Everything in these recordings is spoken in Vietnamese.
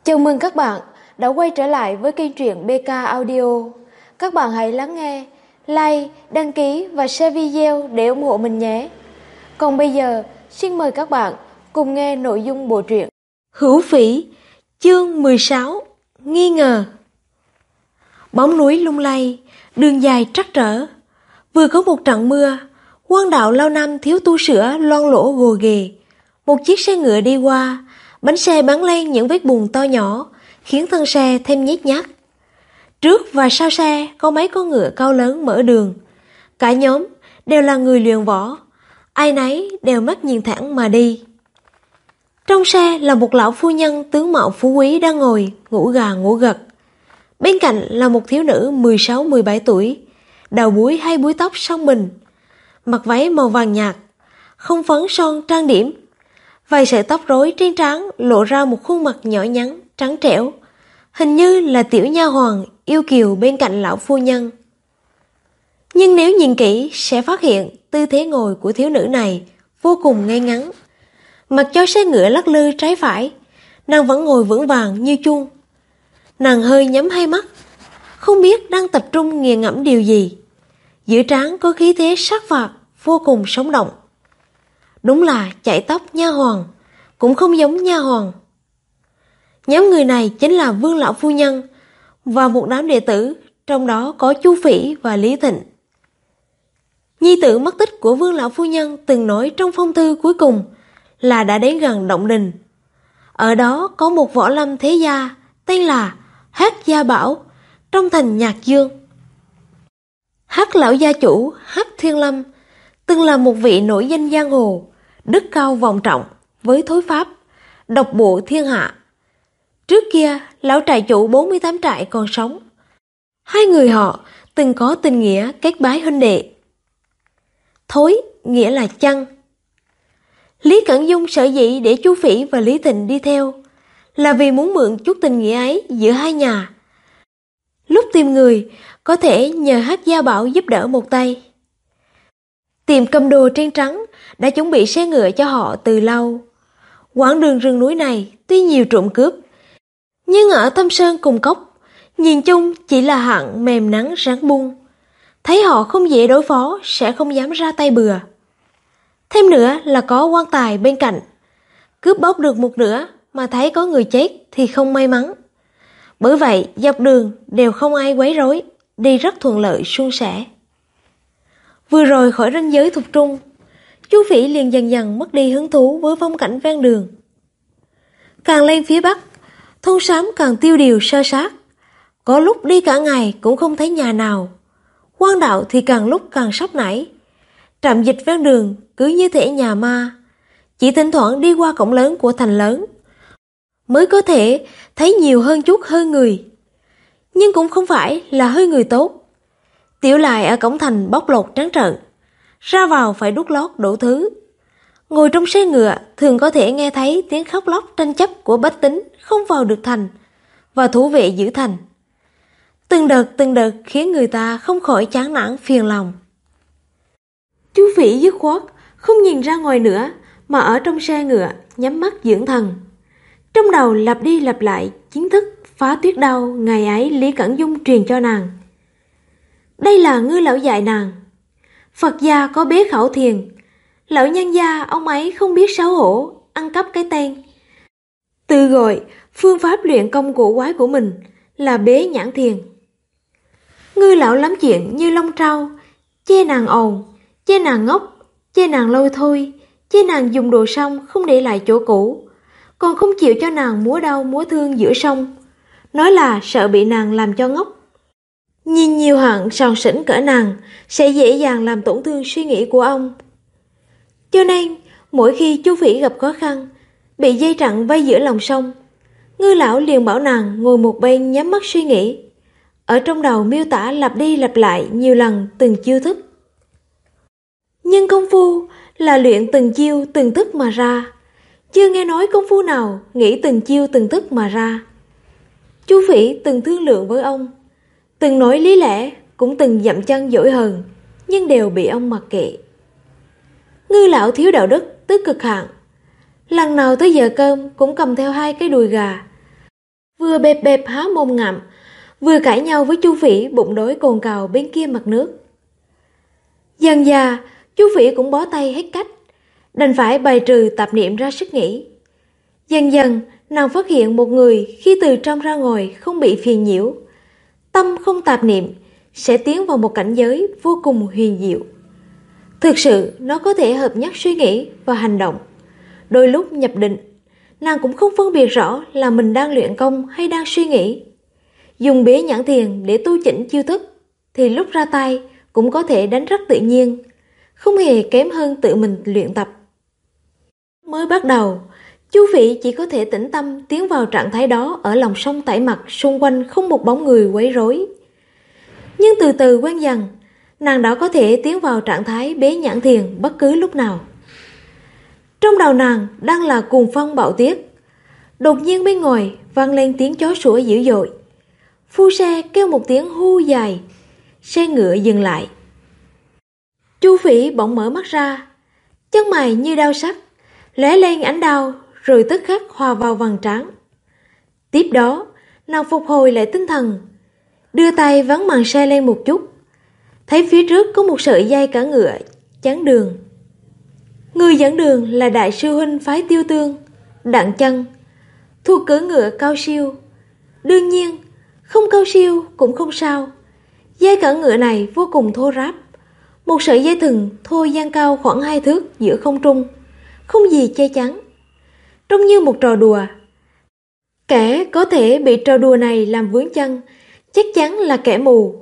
Chào mừng các bạn đã quay trở lại với kênh truyện BK Audio. Các bạn hãy lắng nghe, like, đăng ký và share video để ủng hộ mình nhé. Còn bây giờ, xin mời các bạn cùng nghe nội dung bộ truyện Hữu Phỉ, chương 16, Nghi ngờ. Bóng núi lung lay, đường dài trắc trở. Vừa có một trận mưa, quan đạo lâu năm thiếu tu sửa loang lỗ gồ ghề. Một chiếc xe ngựa đi qua, bánh xe bắn lên những vết bùn to nhỏ, khiến thân xe thêm nhếch nhác. Trước và sau xe có mấy con ngựa cao lớn mở đường. Cả nhóm đều là người luyện võ, ai nấy đều mắt nhìn thẳng mà đi. Trong xe là một lão phu nhân tướng mạo phú quý đang ngồi, ngủ gà ngủ gật. Bên cạnh là một thiếu nữ 16-17 tuổi, đầu búi hay búi tóc song mình, mặc váy màu vàng nhạt, không phấn son trang điểm. Vài sợi tóc rối trên trán lộ ra một khuôn mặt nhỏ nhắn, trắng trẻo, hình như là tiểu nha hoàn yêu kiều bên cạnh lão phu nhân. Nhưng nếu nhìn kỹ sẽ phát hiện tư thế ngồi của thiếu nữ này vô cùng ngay ngắn. Mặc cho xe ngựa lắc lư trái phải, nàng vẫn ngồi vững vàng như chuông. Nàng hơi nhắm hai mắt, không biết đang tập trung nghiền ngẫm điều gì. Giữa trán có khí thế sát phạt vô cùng sống động. Đúng là chải tóc nha hoàn, cũng không giống nha hoàn. Nhóm người này chính là Vương lão phu nhân và một đám đệ tử, trong đó có Chu Phỉ và Lý Thịnh. Nhi tử mất tích của Vương lão phu nhân từng nói trong phong thư cuối cùng là đã đến gần động đình. Ở đó có một võ lâm thế gia tên là Hắc Gia Bảo trong thành Nhạc Dương. Hắc lão gia chủ Hắc Thiên Lâm từng là một vị nổi danh giang hồ, đức cao vọng trọng với thối pháp độc bộ thiên hạ. Trước kia lão trại chủ 48 trại còn sống, hai người họ từng có tình nghĩa kết bái huynh đệ. Thối nghĩa là chăn. Lý Cẩn Dung sở dĩ để Chu Phỉ và Lý Thịnh đi theo là vì muốn mượn chút tình nghĩa ấy giữa hai nhà. Lúc tìm người có thể nhờ Hắc Gia Bảo giúp đỡ một tay. Tiệm cầm đồ trên trắng đã chuẩn bị xe ngựa cho họ từ lâu. Quãng đường rừng núi này tuy nhiều trộm cướp, nhưng ở thâm sơn cùng cốc, nhìn chung chỉ là hạng mềm nắng ráng bung. Thấy họ không dễ đối phó sẽ không dám ra tay bừa. Thêm nữa là có quan tài bên cạnh. Cướp bóc được một nửa mà thấy có người chết thì không may mắn. Bởi vậy dọc đường đều không ai quấy rối, đi rất thuận lợi suôn sẻ. Vừa rồi khỏi ranh giới thuộc trung, Chu Phỉ liền dần dần mất đi hứng thú với phong cảnh ven đường. Càng lên phía bắc, thôn xóm càng tiêu điều sơ sát. Có lúc đi cả ngày cũng không thấy nhà nào. Quan đạo thì càng lúc càng sóc nảy. Trạm dịch ven đường cứ như thể nhà ma. Chỉ thỉnh thoảng đi qua cổng lớn của thành lớn mới có thể thấy nhiều hơn chút hơi người. Nhưng cũng không phải là hơi người tốt. Tiểu lại ở cổng thành bóc lột trắng trợn, ra vào phải đút lót đủ thứ. Ngồi trong xe ngựa thường có thể nghe thấy tiếng khóc lóc tranh chấp của bách tính không vào được thành và thủ vệ giữ thành. Từng đợt khiến người ta không khỏi chán nản phiền lòng. Chú Phỉ dứt khoát không nhìn ra ngoài nữa mà ở trong xe ngựa nhắm mắt dưỡng thần. Trong đầu lặp đi lặp lại kiến thức phá tuyết đao ngày ấy Lý Cẩn Dung truyền cho nàng. Đây là Ngư lão dạy nàng. Phật gia có bế khẩu thiền, lão nhân gia ông ấy không biết xấu hổ, ăn cắp cái tên. Tự gọi phương pháp luyện công cổ quái của mình là bế nhãn thiền. Ngư lão lắm chuyện như lông trâu, chê nàng ồn, chê nàng ngốc, chê nàng lôi thôi, chê nàng dùng đồ xong không để lại chỗ cũ, còn không chịu cho nàng múa đau múa thương giữa sông, nói là sợ bị nàng làm cho ngốc. Nhìn nhiều hạng sòn sỉnh cỡ nàng sẽ dễ dàng làm tổn thương suy nghĩ của ông. Cho nên mỗi khi Chu Phỉ gặp khó khăn, bị dây chặn vây giữa lòng sông, Ngư lão liền bảo nàng ngồi một bên nhắm mắt suy nghĩ. Ở trong đầu miêu tả lặp đi lặp lại nhiều lần từng chiêu thức. Nhưng công phu là luyện từng chiêu từng thức mà ra. Chưa nghe nói công phu nào nghĩ từng chiêu từng thức mà ra. Chu Phỉ từng thương lượng với ông, từng nói lý lẽ, cũng từng dậm chân dỗi hờn, nhưng đều bị ông mặc kệ. Ngư lão thiếu đạo đức tới cực hạn. Lần nào tới giờ cơm cũng cầm theo 2 cái đùi gà, vừa bẹp bẹp há mồm ngậm, vừa cãi nhau với Chu Phỉ bụng đói cồn cào bên kia mặt nước. Dần dà, Chu Phỉ cũng bó tay hết cách, đành phải bài trừ tạp niệm ra sức nghĩ. Dần dần, nàng phát hiện một người khi từ trong ra ngoài không bị phiền nhiễu, tâm không tạp niệm, sẽ tiến vào một cảnh giới vô cùng huyền diệu. Thực sự, nó có thể hợp nhất suy nghĩ và hành động. Đôi lúc nhập định, nàng cũng không phân biệt rõ là mình đang luyện công hay đang suy nghĩ. Dùng bế nhãn thiền để tu chỉnh chiêu thức, thì lúc ra tay cũng có thể đánh rất tự nhiên, không hề kém hơn tự mình luyện tập. Mới bắt đầu, Chu Phỉ chỉ có thể tĩnh tâm tiến vào trạng thái đó ở lòng sông Tải Mặt, xung quanh không một bóng người quấy rối. Nhưng từ từ quen dần, nàng đã có thể tiến vào trạng thái bế nhãn thiền bất cứ lúc nào. Trong đầu nàng đang là cuồng phong bão tuyết. Đột nhiên bên ngoài vang lên tiếng chó sủa dữ dội. Phu xe kêu một tiếng hu dài, xe ngựa dừng lại. Chu Phỉ bỗng mở mắt ra, chân mày như đao sắc, lóe lên ánh đao rồi tức khắc hòa vào vầng trán. Tiếp đó, nàng phục hồi lại tinh thần, đưa tay vén màn xe lên một chút, thấy phía trước có một sợi dây cả ngựa chắn đường. Người dẫn đường là đại sư huynh phái Tiêu Tương, Đặng Chân, thuộc cưỡi ngựa cao siêu. Đương nhiên, không cao siêu cũng không sao. Dây cỡ ngựa này vô cùng thô ráp, một sợi dây thừng thô dang cao khoảng 2 thước giữa không trung, không gì che chắn, trông như một trò đùa. Kẻ có thể bị trò đùa này làm vướng chân chắc chắn là kẻ mù.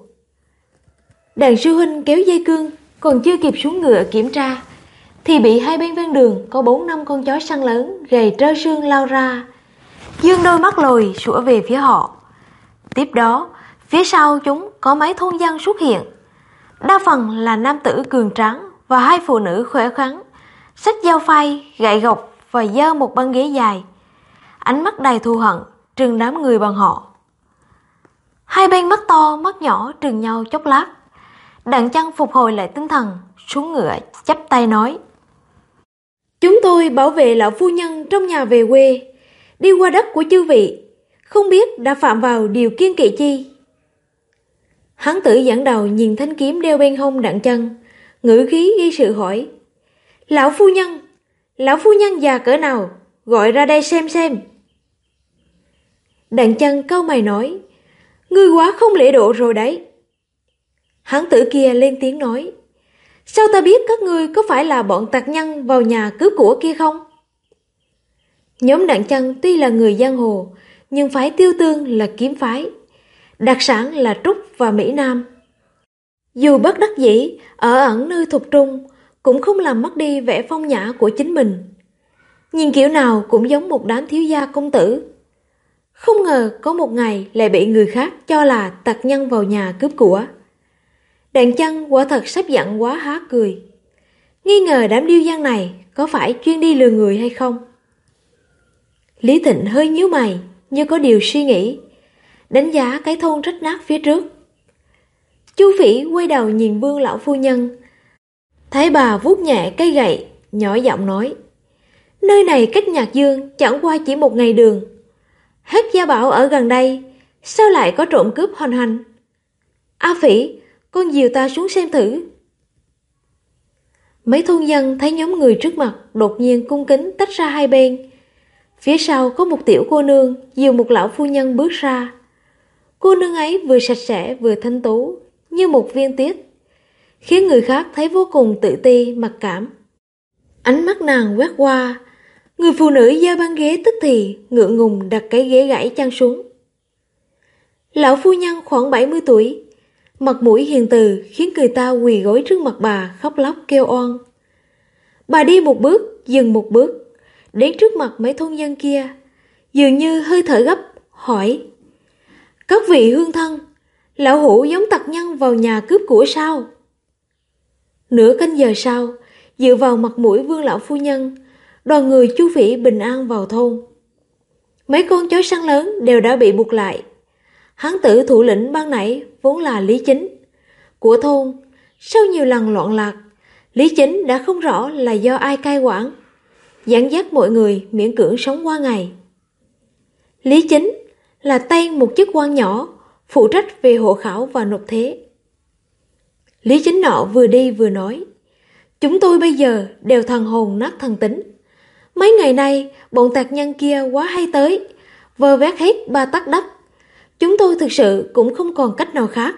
Đàn sư huynh kéo dây cương, còn chưa kịp xuống ngựa kiểm tra thì bị hai bên ven đường có 4-5 con chó săn lớn gầy trơ xương lao ra, dương đôi mắt lồi sủa về phía họ. Tiếp đó, phía sau chúng có mấy thôn dân xuất hiện, đa phần là nam tử cường tráng và hai phụ nữ khỏe khoắn, xách dao phay, gậy gộc và giơ một băng ghế dài, ánh mắt đầy thù hận trừng đám người bọn họ. Hai bên mắt to mắt nhỏ trừng nhau chốc lát, Đặng Chân phục hồi lại tinh thần, xuống ngựa chắp tay nói: Chúng tôi bảo vệ lão phu nhân trong nhà về quê, đi qua đất của chư vị, không biết đã phạm vào điều kiêng kỵ chi. Hán tử dẫn đầu nhìn thanh kiếm đeo bên hông Đặng Chân, ngữ khí gây sự hỏi: Lão phu nhân già cỡ nào, gọi ra đây xem. Đặng Chân cau mày nói: Ngươi quá không lễ độ rồi đấy. Hán tử kia lên tiếng nói: Sao ta biết các ngươi có phải là bọn tặc nhân vào nhà cướp của kia không? Nhóm Đặng Chân tuy là người giang hồ, nhưng phái Tiêu Tương là kiếm phái, đặc sản là trúc và Mỹ Nam. Dù bất đắc dĩ ở ẩn nơi thục trung, cũng không làm mất đi vẻ phong nhã của chính mình. Nhìn kiểu nào cũng giống một đám thiếu gia công tử. Không ngờ có một ngày lại bị người khác cho là tặc nhân vào nhà cướp của. Đặng Chân quả thật sắp giận quá há cười, nghi ngờ đám điêu dân này có phải chuyên đi lừa người hay không. Lý Thịnh hơi nhíu mày như có điều suy nghĩ, đánh giá cái thôn rách nát phía trước. Chu Phỉ quay đầu nhìn Vương lão phu nhân, thấy bà vuốt nhẹ cây gậy, nhỏ giọng nói: Nơi này cách Nhạc Dương chẳng qua chỉ 1 ngày đường. Hết gia bảo ở gần đây, sao lại có trộm cướp hoành hành? A Phỉ, con dìu ta xuống xem thử. Mấy thôn dân thấy nhóm người trước mặt đột nhiên cung kính tách ra hai bên. Phía sau có một tiểu cô nương dìu một lão phu nhân bước ra. Cô nương ấy vừa sạch sẽ vừa thanh tú như một viên tuyết, khiến người khác thấy vô cùng tự ti mặc cảm. Ánh mắt nàng quét qua, người phụ nữ giơ băng ghế tức thì ngượng ngùng đặt cái ghế gãy chân xuống. Lão phu nhân khoảng 70 tuổi, mặt mũi hiền từ khiến người ta quỳ gối trước mặt bà khóc lóc kêu oan. Bà đi một bước, dừng một bước, đến trước mặt mấy thôn dân kia, dường như hơi thở gấp, hỏi: Các vị hương thân, lão hủ giống tặc nhân vào nhà cướp của sao? Nửa canh giờ sau, dựa vào mặt mũi Vương lão phu nhân, đoàn người Chu Phỉ bình an vào thôn. Mấy con chó săn lớn đều đã bị buộc lại. Hán tử thủ lĩnh ban nãy vốn là Lý Chính của thôn, sau nhiều lần loạn lạc, Lý Chính đã không rõ là do ai cai quản, dẫn dắt mọi người miễn cưỡng sống qua ngày. Lý Chính là tay một chức quan nhỏ, phụ trách về hộ khảo và nộp thuế. Lý Chính nọ vừa đi vừa nói, chúng tôi bây giờ đều thần hồn nát thần tính. Mấy ngày nay, bọn tạc nhân kia quá hay tới, vơ vét hết 3 tấc đất. Chúng tôi thực sự cũng không còn cách nào khác.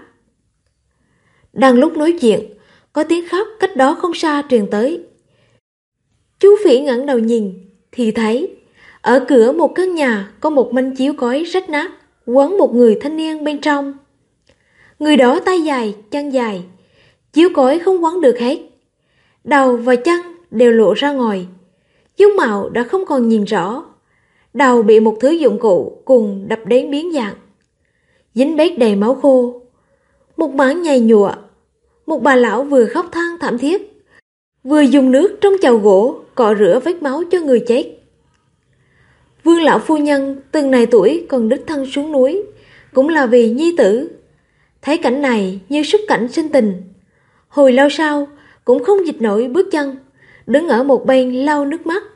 Đang lúc nói chuyện, có tiếng khóc cách đó không xa truyền tới. Chú Phỉ ngẩng đầu nhìn, thì thấy, ở cửa một căn nhà có một manh chiếu cói rách nát, quấn một người thanh niên bên trong. Người đó tay dài, chân dài, chiếu cói không quấn được hết. Đầu và chân đều lộ ra ngoài, dung mạo đã không còn nhìn rõ. Đầu bị một thứ dụng cụ cùng đập đến biến dạng, dính bết đầy máu khô. Một mảng nhầy nhụa, một bà lão vừa khóc than thảm thiết, vừa dùng nước trong chậu gỗ cọ rửa vết máu cho người chết. Vương lão phu nhân từng này tuổi còn đích thân xuống núi, cũng là vì nhi tử. Thấy cảnh này như xuất cảnh sinh tình, hồi lâu sau cũng không dịch nổi bước chân, đứng ở một bên lau nước mắt.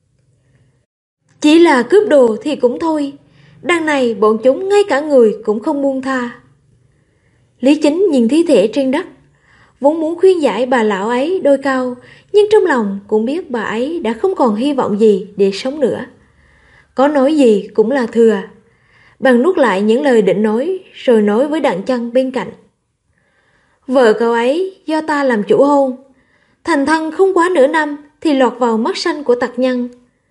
Chỉ là cướp đồ thì cũng thôi, đằng này bọn chúng ngay cả người cũng không buông tha. Lý Chính nhìn thi thể trên đất, vốn muốn khuyên giải bà lão ấy đôi câu, nhưng trong lòng cũng biết bà ấy đã không còn hy vọng gì để sống nữa. Có nói gì cũng là thừa. Bằng nuốt lại những lời định nói, rồi nói với Đặng Chân bên cạnh. Vợ cậu ấy do ta làm chủ hôn, thành thân không quá nửa năm thì lọt vào mắt xanh của tặc nhân.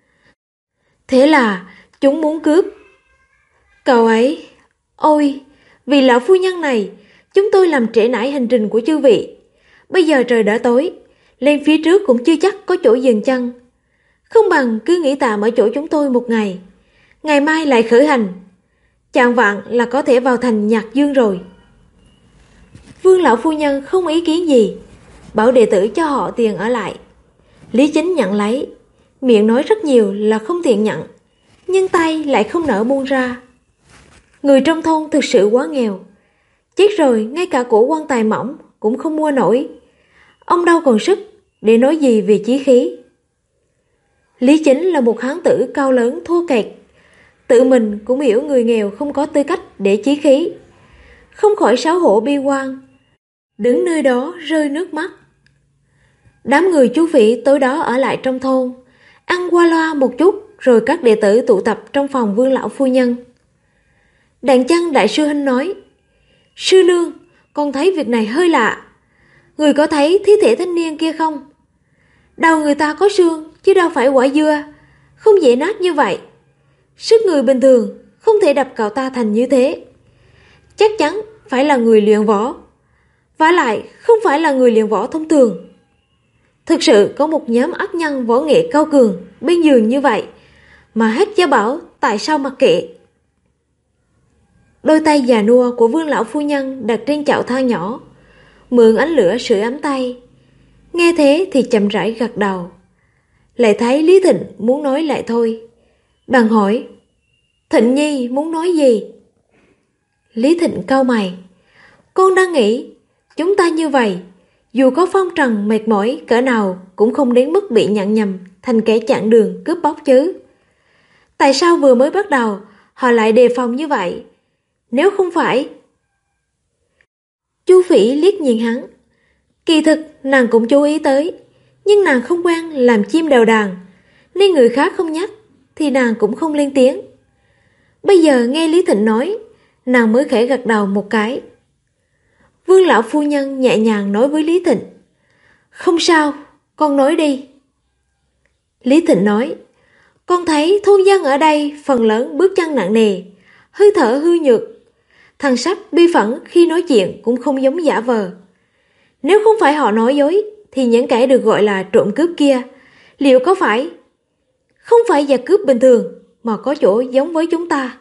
Thế là chúng muốn cướp cậu ấy. Ôi, vì lão phu nhân này, chúng tôi làm trễ nải hành trình của chư vị. Bây giờ trời đã tối, lên phía trước cũng chưa chắc có chỗ dừng chân. Không bằng cứ nghỉ tạm ở chỗ chúng tôi một ngày, ngày mai lại khởi hành. Chạng vạng là có thể vào thành Nhạc Dương rồi. Vương lão phu nhân không ý kiến gì, bảo đệ tử cho họ tiền ở lại. Lý Chính nhận lấy, miệng nói rất nhiều là không tiện nhận, nhưng tay lại không nỡ buông ra. Người trong thôn thực sự quá nghèo, chết rồi ngay cả cổ quan tài mỏng cũng không mua nổi. Ông đâu còn sức để nói gì về chí khí. Lý Chính là một hán tử cao lớn thô kệch, tự mình cũng hiểu người nghèo không có tư cách để chí khí, không khỏi xấu hổ bi quan, đứng nơi đó rơi nước mắt. Đám người chú Phỉ tối đó ở lại trong thôn, ăn qua loa một chút, rồi các đệ tử tụ tập trong phòng Vương lão phu nhân. Đặng Chân đại sư huynh nói, sư nương, con thấy việc này hơi lạ. Người có thấy thi thể thanh niên kia không? Đầu người ta có xương, chứ đâu phải quả dưa, không dễ nát như vậy. Sức người bình thường không thể đập cậu ta thành như thế. Chắc chắn phải là người luyện võ, vả lại không phải là người luyện võ thông thường. Thực sự có một nhóm ác nhân võ nghệ cao cường bên giường như vậy, mà hết gia bảo tại sao mặc kệ. Đôi tay già nua của Vương lão phu nhân đặt trên chậu than nhỏ, mượn ánh lửa sưởi ấm tay. Nghe thế thì chậm rãi gật đầu. Lại thấy Lý Thịnh muốn nói lại thôi, bèn hỏi, Thịnh nhi muốn nói gì? Lý Thịnh cau mày, con đang nghĩ, chúng ta như vậy, dù có phong trần mệt mỏi cỡ nào cũng không đến mức bị nhận nhầm thành kẻ chặn đường cướp bóc chứ. Tại sao vừa mới bắt đầu họ lại đề phòng như vậy? Nếu không phải... Chu Phỉ liếc nhìn hắn. Kỳ thực nàng cũng chú ý tới, nhưng nàng không quen làm chim đầu đàn, nên người khác không nhắc thì nàng cũng không lên tiếng. Bây giờ nghe Lý Thịnh nói, nàng mới khẽ gật đầu một cái. Vương lão phu nhân nhẹ nhàng nói với Lý Thịnh, không sao, con nói đi. Lý Thịnh nói, con thấy thôn dân ở đây phần lớn bước chân nặng nề, hơi thở hư nhược, thần sắc bi phẫn khi nói chuyện cũng không giống giả vờ. Nếu không phải họ nói dối, thì những kẻ được gọi là trộm cướp kia, liệu có phải không phải giặc cướp bình thường mà có chỗ giống với chúng ta?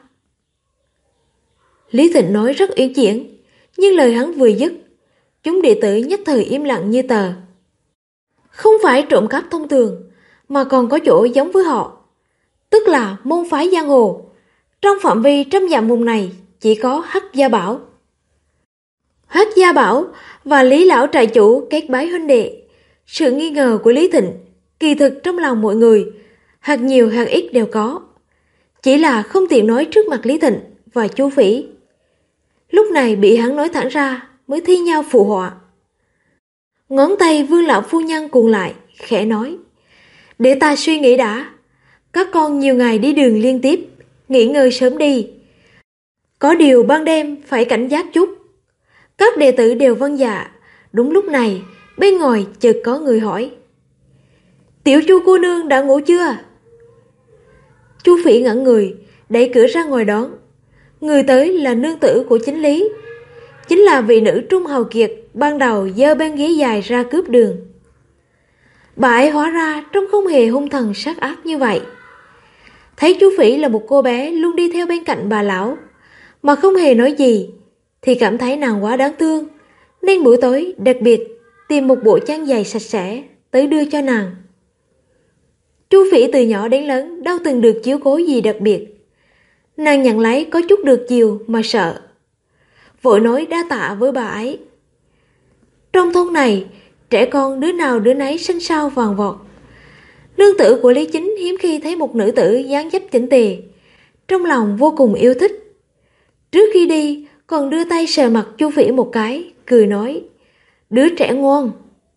Lý Thịnh nói rất uyển chuyển, nhưng lời hắn vừa dứt, chúng đệ tử nhất thời im lặng như tờ. Không phải trộm cắp thông thường, mà còn có chỗ giống với họ, tức là môn phái giang hồ. Trong phạm vi 100 dặm vùng này chỉ có Hắc Gia Bảo. Hắc Gia Bảo và Lý lão trại chủ kết bái huynh đệ. Sự nghi ngờ của Lý Thịnh kỳ thực trong lòng mọi người, hoặc nhiều hoặc ít đều có, chỉ là không tiện nói trước mặt Lý Thịnh và Chu Phỉ. Lúc này bị hắn nói thẳng ra mới thi nhau phụ họa. Ngón tay Vương lão phu nhân cuộn lại, khẽ nói: để ta suy nghĩ đã. Các con nhiều ngày đi đường liên tiếp, nghỉ ngơi sớm đi. Có điều ban đêm phải cảnh giác chút. Các đệ tử đều vâng dạ. Đúng lúc này, bên ngoài chợt có người hỏi: tiểu Chu cô nương đã ngủ chưa? Chu Phỉ ngẩn người, đẩy cửa ra ngoài đón. Người tới là nương tử của chính lý, chính là vị nữ trung hầu kiệt ban đầu giơ bên ghế dài ra cướp đường. Bà ấy hóa ra trông không hề hung thần sát ác như vậy. Thấy Chu Phỉ là một cô bé luôn đi theo bên cạnh bà lão mà không hề nói gì, thì cảm thấy nàng quá đáng thương, nên buổi tối đặc biệt tìm một bộ chăn giày sạch sẽ tới đưa cho nàng. Chu Phỉ từ nhỏ đến lớn đâu từng được chiếu cố gì đặc biệt. Nàng nhận lấy có chút được chiều mà sợ, vội nói đa tạ với bà ấy. Trong thôn này, trẻ con đứa nào đứa nấy xinh xao vàng vọt. Nương tử của Lý Chính hiếm khi thấy một nữ tử dáng dấp chỉnh tề, trong lòng vô cùng yêu thích. Trước khi đi còn đưa tay sờ mặt Chu Phỉ một cái, cười nói: đứa trẻ ngoan.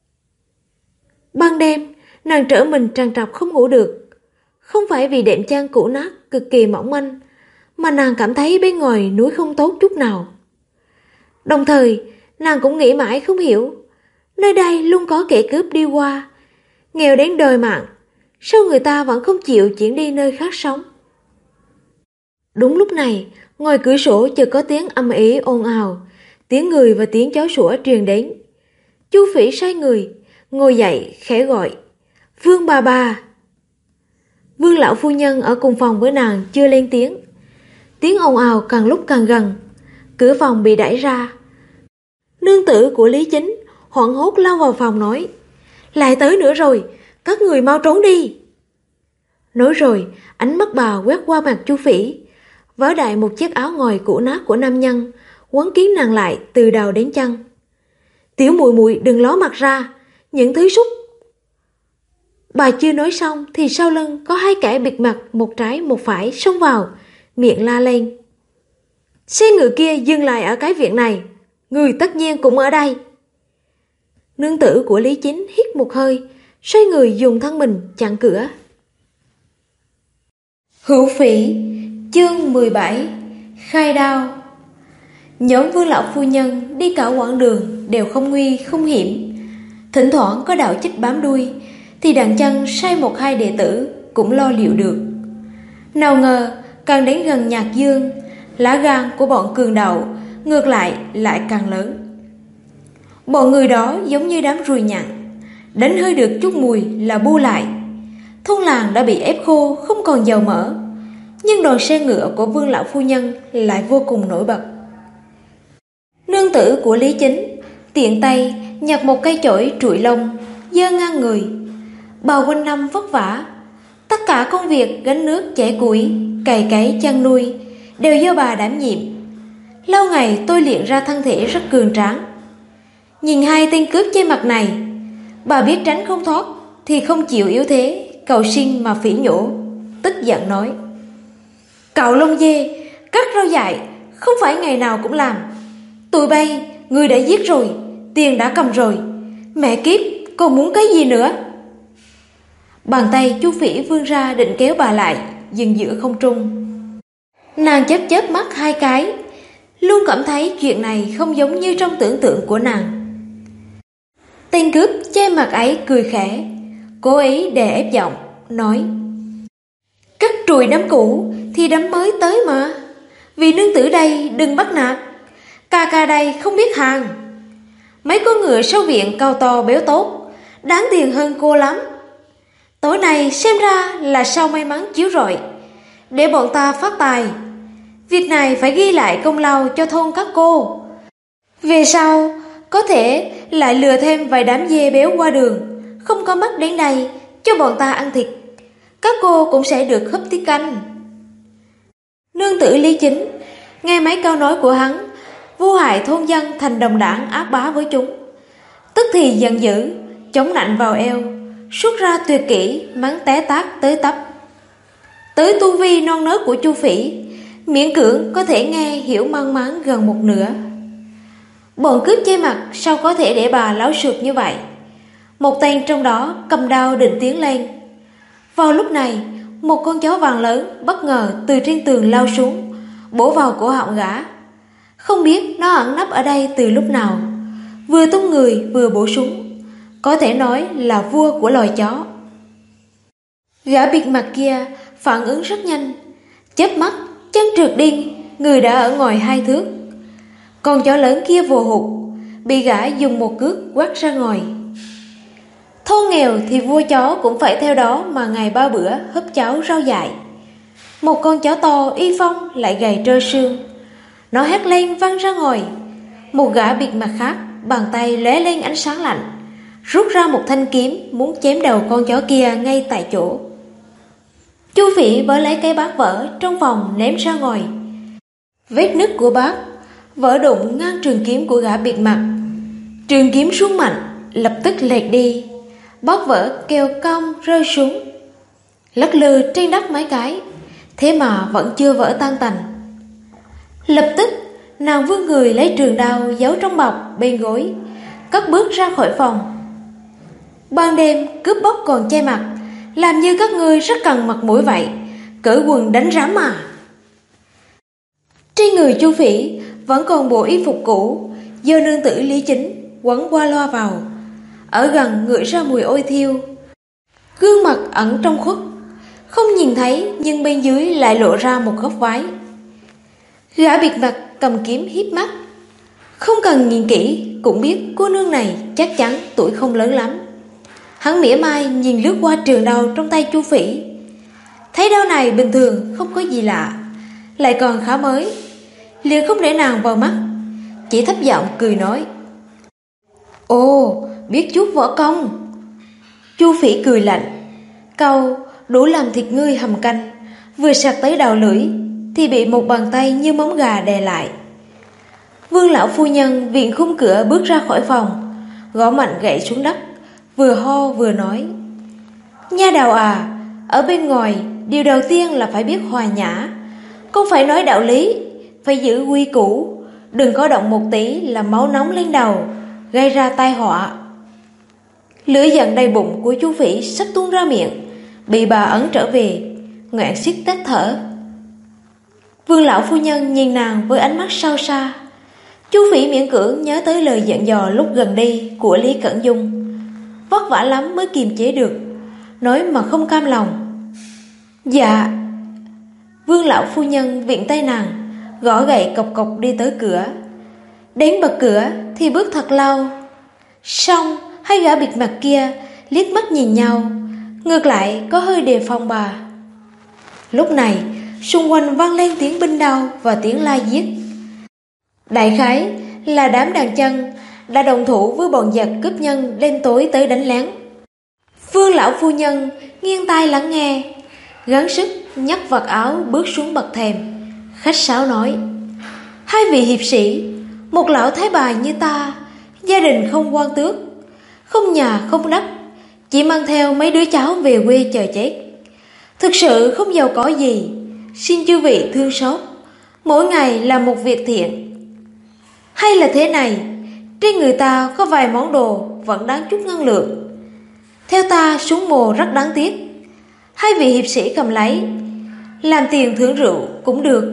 Ban đêm nàng trở mình trằn trọc không ngủ được. Không phải vì đệm chăn cũ nát cực kỳ mỏng manh, mà nàng cảm thấy bên ngoài núi không tốt chút nào. Đồng thời nàng cũng nghĩ mãi không hiểu, nơi đây luôn có kẻ cướp đi qua, nghèo đến đời mạng, sao người ta vẫn không chịu chuyển đi nơi khác sống. Đúng lúc này, ngoài cửa sổ chợt có tiếng ầm ĩ ồn ào, tiếng người và tiếng chó sủa truyền đến. Chu Phỉ xoay người, ngồi dậy khẽ gọi: Vương bà bà. Vương lão phu nhân ở cùng phòng với nàng chưa lên tiếng. Tiếng ồn ào càng lúc càng gần, cửa phòng bị đẩy ra. Nương tử của Lý Chính hoảng hốt lao vào phòng nói: lại tới nữa rồi, các người mau trốn đi. Nói rồi, ánh mắt bà quét qua mặt Chu Phỉ, vớ đại một chiếc áo ngồi cũ nát của nam nhân, quấn kín nàng lại từ đầu đến chân. Tiểu muội muội đừng ló mặt ra, những thứ súc. Bà chưa nói xong thì sau lưng có hai kẻ bịt mặt một trái một phải xông vào, miệng la lên: xe ngựa kia dừng lại ở cái viện này, người tất nhiên cũng ở đây. Nương tử của Lý Chính hít một hơi, xoay người dùng thân mình chặn cửa. Hữu Phỉ, chương 17, khai đao. Nhóm Vương lão phu nhân đi cả quãng đường đều không nguy không hiểm. Thỉnh thoảng có đạo chích bám đuôi, thì đàn chân sai một hai đệ tử cũng lo liệu được. Nào ngờ càng đến gần Nhạc Dương, lá gan của bọn cường đạo ngược lại càng lớn. Bọn người đó giống như đám ruồi nhặn, đánh hơi được chút mùi là bu lại. Thôn làng đã bị ép khô không còn dầu mỡ, nhưng đoàn xe ngựa của Vương lão phu nhân lại vô cùng nổi bật. Nương tử của Lý Chính tiện tay nhặt một cây chổi trụi lông, giơ ngang người. Bà quanh năm vất vả, tất cả công việc gánh nước chẻ củi, cày cấy chăn nuôi đều do bà đảm nhiệm. Lâu ngày tôi luyện ra thân thể rất cường tráng. Nhìn hai tên cướp trên mặt này, bà biết tránh không thoát thì không chịu yếu thế, cầu xin mà phỉ nhổ, tức giận nói: cạo lông dê, cắt rau dại, không phải ngày nào cũng làm. Tụi bay, người đã giết rồi, tiền đã cầm rồi, mẹ kiếp, còn muốn cái gì nữa? Bàn tay Chu Phỉ vươn ra định kéo bà lại, dừng giữa không trung. Nàng chớp chớp mắt hai cái, luôn cảm thấy chuyện này không giống như trong tưởng tượng của nàng. Tên cướp che mặt ấy cười khẽ, cố ý đè ép giọng, nói: cắt trùi đám cũ thì đám mới tới mà. Vì nương tử đây đừng bắt nạt, ca đây không biết hàng. Mấy con ngựa sau viện cao to béo tốt, đáng tiền hơn cô lắm. Tối nay xem ra là sao may mắn chiếu rọi, để bọn ta phát tài. Việc này phải ghi lại công lao cho thôn các cô. Về sau có thể lại lừa thêm vài đám dê béo qua đường, không có mắt đến đây cho bọn ta ăn thịt. Các cô cũng sẽ được húp tiết canh. Nương tử Lý Chính nghe mấy câu nói của hắn, vu hại thôn dân thành đồng đảng ác bá với chúng, tức thì giận dữ, chống nạnh vào eo, xuất ra tuyệt kỹ mắng té tát tới tấp. Tới tu vi non nớt của Chu Phỉ, miễn cưỡng có thể nghe hiểu mang máng gần một nửa. Bọn cướp che mặt sao có thể để bà láo xược như vậy? Một tên trong đó cầm đao định tiến lên. Vào lúc này, một con chó vàng lớn bất ngờ từ trên tường lao xuống, bổ vào cổ họng gã. Không biết nó ẩn nấp ở đây từ lúc nào, vừa tung người vừa bổ súng, có thể nói là vua của loài chó. Gã bịt mặt kia phản ứng rất nhanh, chớp mắt chân trượt đi, người đã ở ngoài 2 thước. Con chó lớn kia vồ hụt, bị gã dùng một cước quát ra ngoài. Thô nghèo thì vua chó cũng phải theo đó mà ngày 3 bữa húp cháo rau dại. Một con chó to uy phong lại gầy trơ xương, nó hét lên văng ra ngoài. Một gã bịt mặt khác bàn tay lóe lên ánh sáng lạnh, rút ra một thanh kiếm muốn chém đầu con chó kia ngay tại chỗ. Chu Phỉ vớ lấy cái bát vỡ trong phòng ném ra ngoài. Vết nứt của bát vỡ đụng ngang trường kiếm của gã bịt mặt. Trường kiếm xuống mạnh, lập tức lệch đi, bát vỡ kêu cong rơi xuống, lắc lư trên đất mấy cái, thế mà vẫn chưa vỡ tan tành. Lập tức nàng vươn người lấy trường đao giấu trong bọc bên gối, cất bước ra khỏi phòng. Ban đêm cướp bóc còn che mặt, làm như các ngươi rất cần mặt mũi vậy, cởi quần đánh rắm à? Trên người Chu Phỉ vẫn còn bộ y phục cũ do nương tử Lý Chính quấn qua loa vào, ở gần ngửi ra mùi ôi thiêu. Gương mặt ẩn trong khuất, không nhìn thấy, nhưng bên dưới lại lộ ra một góc váy. Gã bịt mặt cầm kiếm híp mắt, không cần nhìn kỹ cũng biết cô nương này chắc chắn tuổi không lớn lắm. Hắn mỉa mai nhìn lướt qua trường đao trong tay Chu Phỉ, thấy đao này bình thường không có gì lạ, lại còn khá mới, liền không để nàng vào mắt, chỉ thấp giọng cười nói: "Ồ, biết chút võ công." Chu Phỉ cười lạnh, câu đủ làm thịt ngươi hầm canh vừa sặc tới đầu lưỡi thì bị một bàn tay như móng gà đè lại. Vương lão phu nhân viện khung cửa bước ra khỏi phòng, gõ mạnh gậy xuống đất, vừa ho vừa nói: "Nha đầu à, ở bên ngoài điều đầu tiên là phải biết hòa nhã, không phải nói đạo lý, phải giữ quy củ, đừng có động một tí là máu nóng lên đầu, gây ra tai họa." Lửa giận đầy bụng của Chu Phỉ sắp tuôn ra miệng, bị bà ấn trở về, ngoạn xiết tắt thở. Vương lão phu nhân nhìn nàng với ánh mắt sâu xa. Chu Phỉ miễn cưỡng nhớ tới lời dặn dò lúc gần đi của Lý Cẩn Dung, vất vả lắm mới kiềm chế được, nói mà không cam lòng. "Dạ." Vương lão phu nhân viện tay nàng, gõ gậy cộc cộc đi tới cửa. Đến bật cửa thì bước thật lâu. Xong hai gã bịt mặt kia liếc mắt nhìn nhau, ngược lại có hơi đề phòng bà. Lúc này xung quanh vang lên tiếng binh đao và tiếng la giết. Đại khái là đám đàn chân đã đồng thủ với bọn giặc cướp nhân đêm tối tới đánh lén. Vương lão phu nhân nghiêng tai lắng nghe, gắng sức nhấc vạt áo bước xuống bậc thềm, khách sáo nói: "Hai vị hiệp sĩ, một lão thái bà như ta, gia đình không quan tước, không nhà không đất, chỉ mang theo mấy đứa cháu về quê chờ chết, thực sự không giàu có gì, xin chư vị thương xót, mỗi ngày làm một việc thiện. Hay là thế này, trên người ta có vài món đồ vẫn đáng chút ngân lượng, theo ta xuống mồ rất đáng tiếc, hai vị hiệp sĩ cầm lấy, làm tiền thưởng rượu cũng được."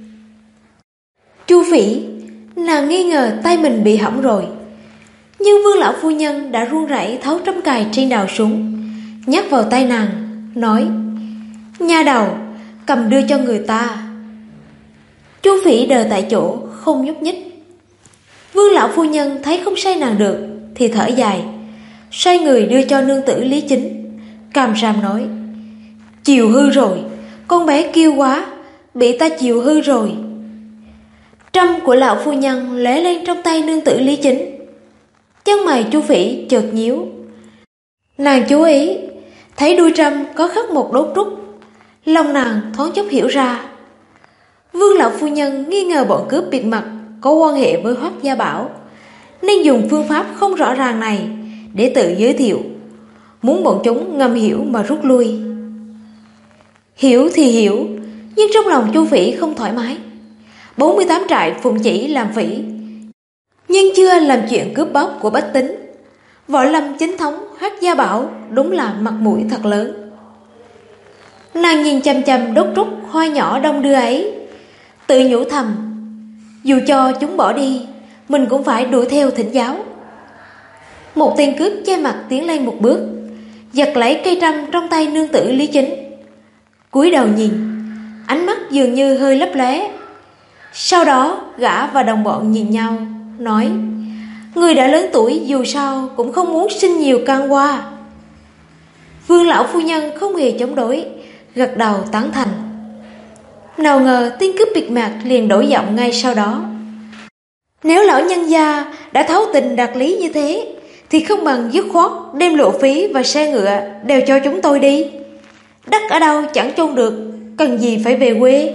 Chu Phỉ, nàng nghi ngờ tay mình bị hỏng rồi, nhưng Vương lão phu nhân đã run rẩy tháo trâm cài trên đầu xuống, nhắc vào tay nàng, nói: "Nha đầu, cầm đưa cho người ta." Chu Phỉ đờ tại chỗ không nhúc nhích. Vương lão phu nhân thấy không sai nàng được thì thở dài, xoay người đưa cho nương tử Lý Chính, càm ràm nói: "Chiều hư rồi, con bé kêu quá, bị ta chiều hư rồi." Trâm của lão phu nhân lóe lên trong tay nương tử Lý Chính. Chân mày Chu Phỉ chợt nhíu, nàng chú ý thấy đuôi trâm có khắc một đốt trúc, lòng nàng thoáng chốc hiểu ra. Vương lão phu nhân nghi ngờ bọn cướp bịt mặt có quan hệ với Hoắc Gia Bảo, nên dùng phương pháp không rõ ràng này để tự giới thiệu, muốn bọn chúng ngầm hiểu mà rút lui. Hiểu thì hiểu, nhưng trong lòng Chu Phỉ không thoải mái. 48 trại phụng chỉ làm phỉ, nhưng chưa làm chuyện cướp bóc của bách tính. Võ Lâm chính thống Hoắc Gia Bảo đúng là mặt mũi thật lớn. Nàng nhìn chằm chằm đốt trúc hoa nhỏ đông đưa ấy, tự nhủ thầm, dù cho chúng bỏ đi, mình cũng phải đuổi theo thỉnh giáo. Một tên cướp che mặt tiến lên một bước, giật lấy cây trâm trong tay nương tử Lý Chính, cúi đầu nhìn, ánh mắt dường như hơi lấp lóe. Sau đó gã và đồng bọn nhìn nhau, nói, người đã lớn tuổi dù sao cũng không muốn sinh nhiều can qua. Vương lão phu nhân không hề chống đối, gật đầu tán thành. Nào ngờ tên cướp bịt mặt liền đổi giọng ngay sau đó, nếu lão nhân gia đã thấu tình đạt lý như thế, thì không bằng dứt khoát đem lộ phí và xe ngựa đều cho chúng tôi đi. Đất ở đâu chẳng chôn được, cần gì phải về quê.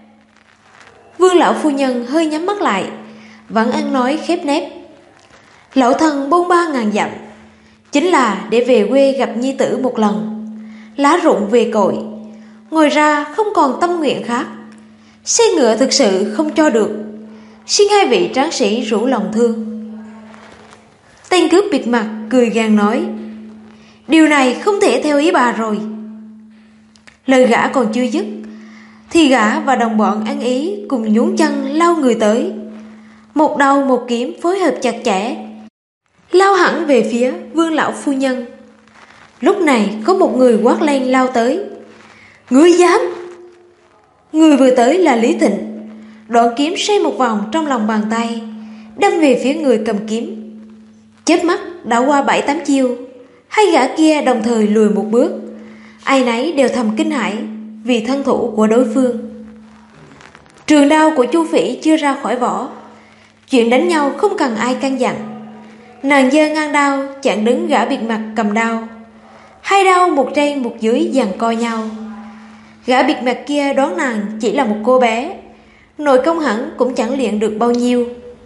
Vương lão phu nhân hơi nhắm mắt lại, vẫn ăn nói khép nép. Lão thần bôn ba ngàn dặm, chính là để về quê gặp nhi tử một lần. Lá rụng về cội, ngoài ra không còn tâm nguyện khác. Xe ngựa thực sự không cho được, xin hai vị tráng sĩ rủ lòng thương. Tên cướp bịt mặt cười gàn nói, điều này không thể theo ý bà rồi. Lời gã còn chưa dứt, thì gã và đồng bọn ăn ý cùng nhún chân lao người tới, một đầu một kiếm phối hợp chặt chẽ, lao hẳn về phía Vương lão phu nhân. Lúc này có một người quát lên lao tới, ngươi dám! Người vừa tới là Lý Thịnh, đoạn kiếm xoay một vòng trong lòng bàn tay, đâm về phía người cầm kiếm. Chớp mắt đã qua 7-8 chiêu, hai gã kia đồng thời lùi một bước, ai nấy đều thầm kinh hãi vì thân thủ của đối phương. Trường đao của Chu Phỉ chưa ra khỏi vỏ, chuyện đánh nhau không cần ai căn dặn. Nàng giơ ngang đao chặn đứng gã bịt mặt cầm đao, hai đao một trên một dưới giằng co nhau. Gã bịt mặt kia đoán nàng chỉ là một cô bé, nội công hẳn cũng chẳng luyện được bao nhiêu.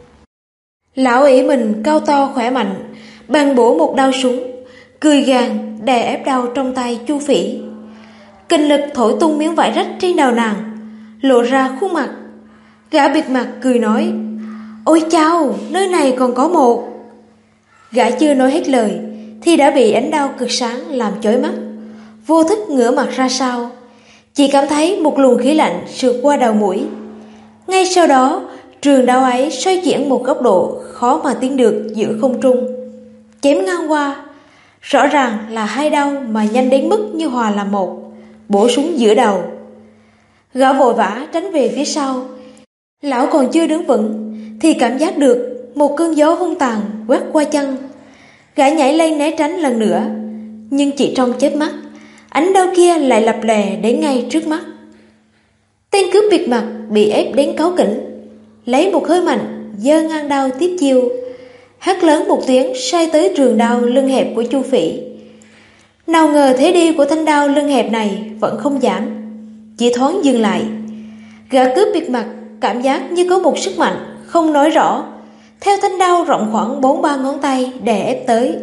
Lão ỷ mình cao to khỏe mạnh, bèn bổ một đao súng, cười gàn đè ép đao trong tay Chu Phỉ. Kinh lực thổi tung miếng vải rách trên đầu nàng, lộ ra khuôn mặt. Gã bịt mặt cười nói, ôi chao, nơi này còn có một. Gã chưa nói hết lời thì đã bị ánh đao cực sáng làm chói mắt, vô thức ngửa mặt ra sau, chỉ cảm thấy một luồng khí lạnh sượt qua đầu mũi. Ngay sau đó trường đao ấy xoay chuyển một góc độ khó mà tiến được giữa không trung, chém ngang qua. Rõ ràng là hai đao mà nhanh đến mức như hòa làm một, bổ xuống giữa đầu. Gã vội vã tránh về phía sau. Lão còn chưa đứng vững thì cảm giác được một cơn gió hung tàn quét qua chân. Gã nhảy lên né tránh lần nữa, nhưng chỉ trong chớp mắt, ánh đao kia lại lập lè đến ngay trước mắt. Tên cướp bịt mặt bị ép đến cáu kỉnh, lấy một hơi mạnh giơ ngang đao tiếp chiêu, hét lớn một tiếng xoay tới trường đao lưng hẹp của Chu Phỉ. Nào ngờ thế đi của thanh đao lưng hẹp này vẫn không giảm, chỉ thoáng dừng lại. Gã cướp bịt mặt cảm giác như có một sức mạnh không nói rõ, theo thanh đao rộng khoảng 4-3 ngón tay đè ép tới.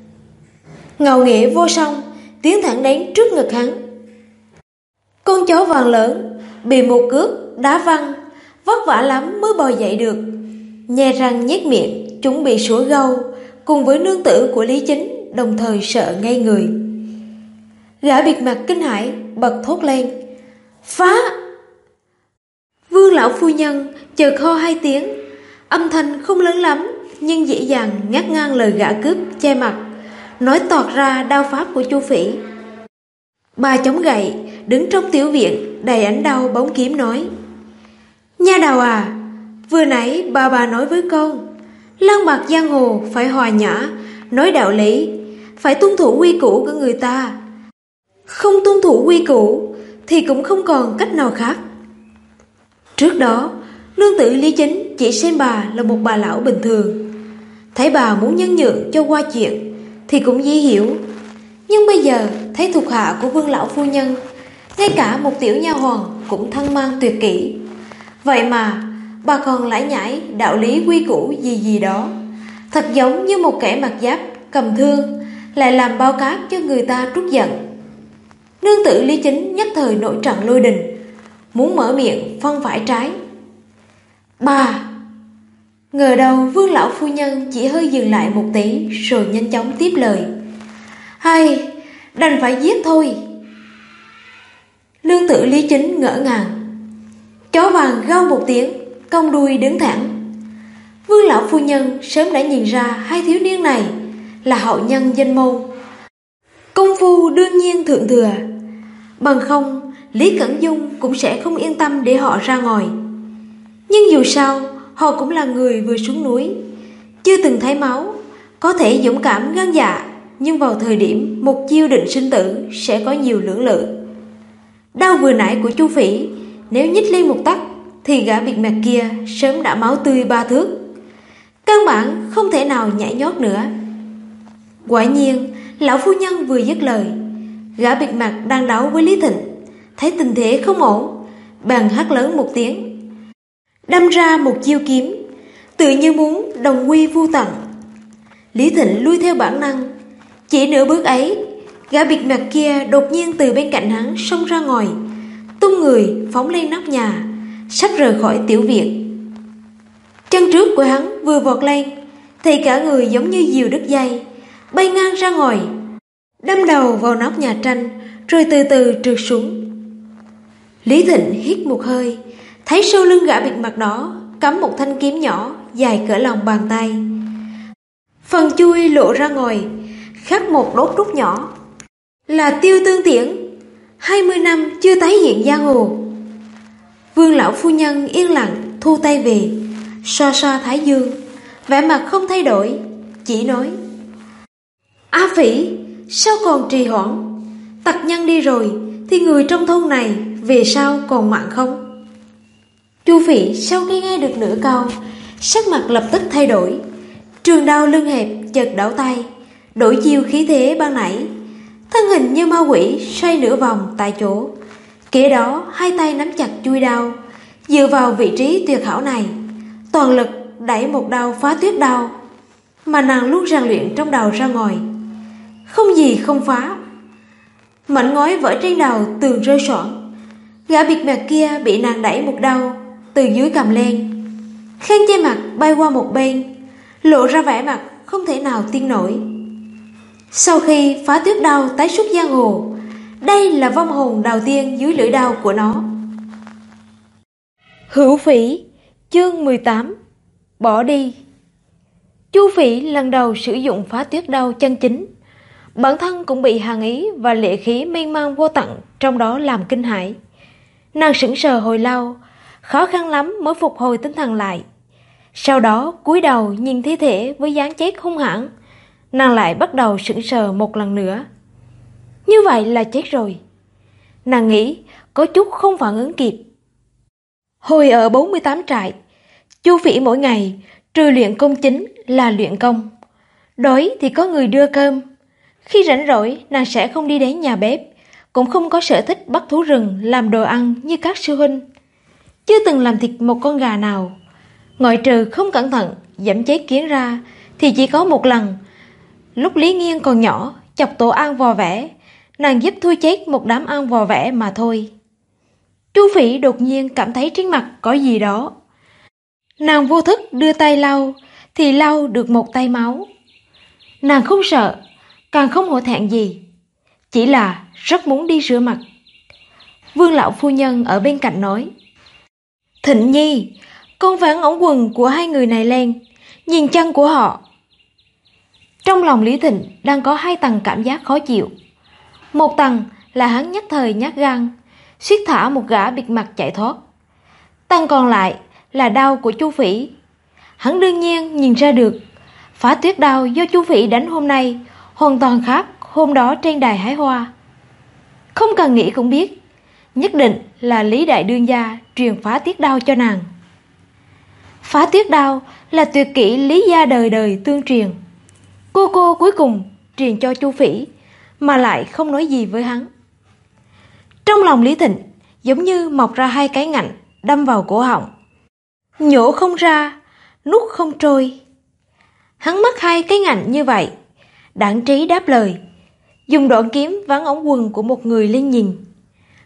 Ngầu nghĩa vô song tiến thẳng đến trước ngực hắn. Con chó vàng lớn bị một cước đá văng, vất vả lắm mới bò dậy được, nhe răng nhếch miệng chuẩn bị sủa gâu, cùng với nương tử của Lý Chính đồng thời sợ ngây người. Gã bịt mặt kinh hãi bật thốt lên, phá! Vương lão phu nhân chợt hô hai tiếng, âm thanh không lớn lắm nhưng dễ dàng ngắt ngang lời gã cướp che mặt, nói toạc ra đao pháp của Chu Phỉ. Bà chống gậy đứng trong tiểu viện đầy ánh đao bóng kiếm nói, nha đầu à, vừa nãy bà nói với con, lang bạc giang hồ phải hòa nhã, nói đạo lý, phải tuân thủ quy củ của người ta. Không tuân thủ quy củ thì cũng không còn cách nào khác. Trước đó nương tử Lý Chính chỉ xem bà là một bà lão bình thường, thấy bà muốn nhân nhượng cho qua chuyện thì cũng dễ hiểu. Nhưng bây giờ thấy thuộc hạ của Vương lão phu nhân, ngay cả một tiểu nha hoàn cũng thân mang tuyệt kỹ, vậy mà bà còn lải nhải đạo lý quy củ gì gì đó, thật giống như một kẻ mặc giáp cầm thương lại làm bao cát cho người ta trút giận. Nương tử Lý Chính nhất thời nổi trận lôi đình, muốn mở miệng phân phải trái. Bà! Ngờ đâu Vương lão phu nhân chỉ hơi dừng lại một tí rồi nhanh chóng tiếp lời. Hay, đành phải giết thôi. Lương tử Lý Chính ngỡ ngàng. Chó vàng gâu một tiếng, cong đuôi đứng thẳng. Vương lão phu nhân sớm đã nhìn ra hai thiếu niên này là hậu nhân danh môn, công phu đương nhiên thượng thừa. Bằng không, Lý Cẩn Dung cũng sẽ không yên tâm để họ ra ngoài. Nhưng dù sao, họ cũng là người vừa xuống núi, chưa từng thấy máu, có thể dũng cảm gan dạ, nhưng vào thời điểm một chiêu định sinh tử sẽ có nhiều lưỡng lự. Đau vừa nãy của Chu Phỉ, nếu nhích lên một tấc thì gã bịt mặt kia sớm đã máu tươi 3 thước, căn bản không thể nào nhảy nhót nữa. Quả nhiên, lão phu nhân vừa dứt lời, gã bịt mặt đang đấu với Lý Thịnh thấy tình thế không ổn, bèn hét lớn một tiếng, đâm ra một chiêu kiếm, tự như muốn đồng quy vu tận. Lý Thịnh lui theo bản năng, chỉ nửa bước ấy, gã bịt mặt kia đột nhiên từ bên cạnh hắn xông ra ngoài, tung người phóng lên nóc nhà, sắp rời khỏi tiểu viện. Chân trước của hắn vừa vọt lên thì cả người giống như diều đứt dây, bay ngang ra ngoài, đâm đầu vào nóc nhà tranh rồi từ từ trượt xuống. Lý Thịnh hít một hơi, thấy sau lưng gã bịt mặt đó cắm một thanh kiếm nhỏ dài cỡ lòng bàn tay, phần chui lộ ra ngoài khắc một đốt trúc nhỏ, là Tiêu Tương Tiễn, 20 năm chưa tái hiện giang hồ. Vương lão phu nhân yên lặng thu tay về, xoa xoa thái dương, vẻ mặt không thay đổi, chỉ nói: Á Phỉ, sao còn trì hoãn? Tặc nhân đi rồi thì người trong thôn này về sau còn mạng không? Chu Phỉ sau khi nghe được nửa câu, sắc mặt lập tức thay đổi, trường đao lưng hẹp chợt đảo tay, đổi chiêu khí thế ban nãy, thân hình như ma quỷ xoay nửa vòng tại chỗ. Kế đó hai tay nắm chặt chuôi đao, dựa vào vị trí tuyệt hảo này, toàn lực đẩy một đao phá tuyết đao mà nàng luôn rèn luyện trong đầu ra ngoài, không gì không phá. Mảnh ngói vỡ trên đầu tường rơi xoảng, gã bịt mặt kia bị nàng đẩy một đao từ dưới cầm lên, khăn che mặt bay qua một bên, lộ ra vẻ mặt không thể nào tin nổi. Sau khi phá tuyết đao tái xuất giang hồ, đây là vong hồn đầu tiên dưới lưỡi đao của nó. Hữu Phỉ, chương 18, bỏ đi. Chu Phỉ lần đầu sử dụng phá tuyết đao chân chính, bản thân cũng bị hàn ý và lệ khí mênh mang vô tận trong đó làm kinh hãi. Nàng sững sờ hồi lâu, khó khăn lắm mới phục hồi tinh thần lại. Sau đó cúi đầu nhìn thi thể với dáng chết hung hãn, nàng lại bắt đầu sững sờ một lần nữa. Như vậy là chết rồi. Nàng nghĩ có chút không phản ứng kịp. Hồi ở 48 trại, Chu Phỉ mỗi ngày trừ luyện công chính là luyện công. Đói thì có người đưa cơm. Khi rảnh rỗi, nàng sẽ không đi đến nhà bếp, cũng không có sở thích bắt thú rừng làm đồ ăn như các sư huynh. Chưa từng làm thịt một con gà nào, ngoại trừ không cẩn thận giẫm chết kiến ra thì chỉ có một lần. Lúc Lý Nghiên còn nhỏ, chọc tổ ăn vò vẽ, nàng giúp thui chết một đám ăn vò vẽ mà thôi. Chu Phỉ đột nhiên cảm thấy trên mặt có gì đó. Nàng vô thức đưa tay lau, thì lau được một tay máu. Nàng không sợ, càng không hổ thẹn gì, chỉ là rất muốn đi rửa mặt. Vương lão phu nhân ở bên cạnh nói: Thịnh Nhi, con vén ống quần của hai người này lên, nhìn chân của họ. Trong lòng Lý Thịnh đang có hai tầng cảm giác khó chịu. Một tầng là hắn nhất thời nhát gan, suýt thả một gã bịt mặt chạy thoát. Tầng còn lại là đau của Chu Phỉ. Hắn đương nhiên nhìn ra được, phá tuyết đao do Chu Phỉ đánh hôm nay hoàn toàn khác hôm đó trên đài hái hoa. Không cần nghĩ cũng biết, nhất định là Lý đại đương gia truyền phá tuyết đao cho nàng. Phá tuyết đao là tuyệt kỹ Lý gia đời đời tương truyền. Cô cuối cùng truyền cho Chu Phỉ, mà lại không nói gì với hắn. Trong lòng Lý Thịnh giống như mọc ra hai cái ngạnh đâm vào cổ họng, nhổ không ra, nuốt không trôi. Hắn mắc hai cái ngạnh như vậy, đãng trí đáp lời, dùng đoạn kiếm vắn ống quần của một người lên nhìn.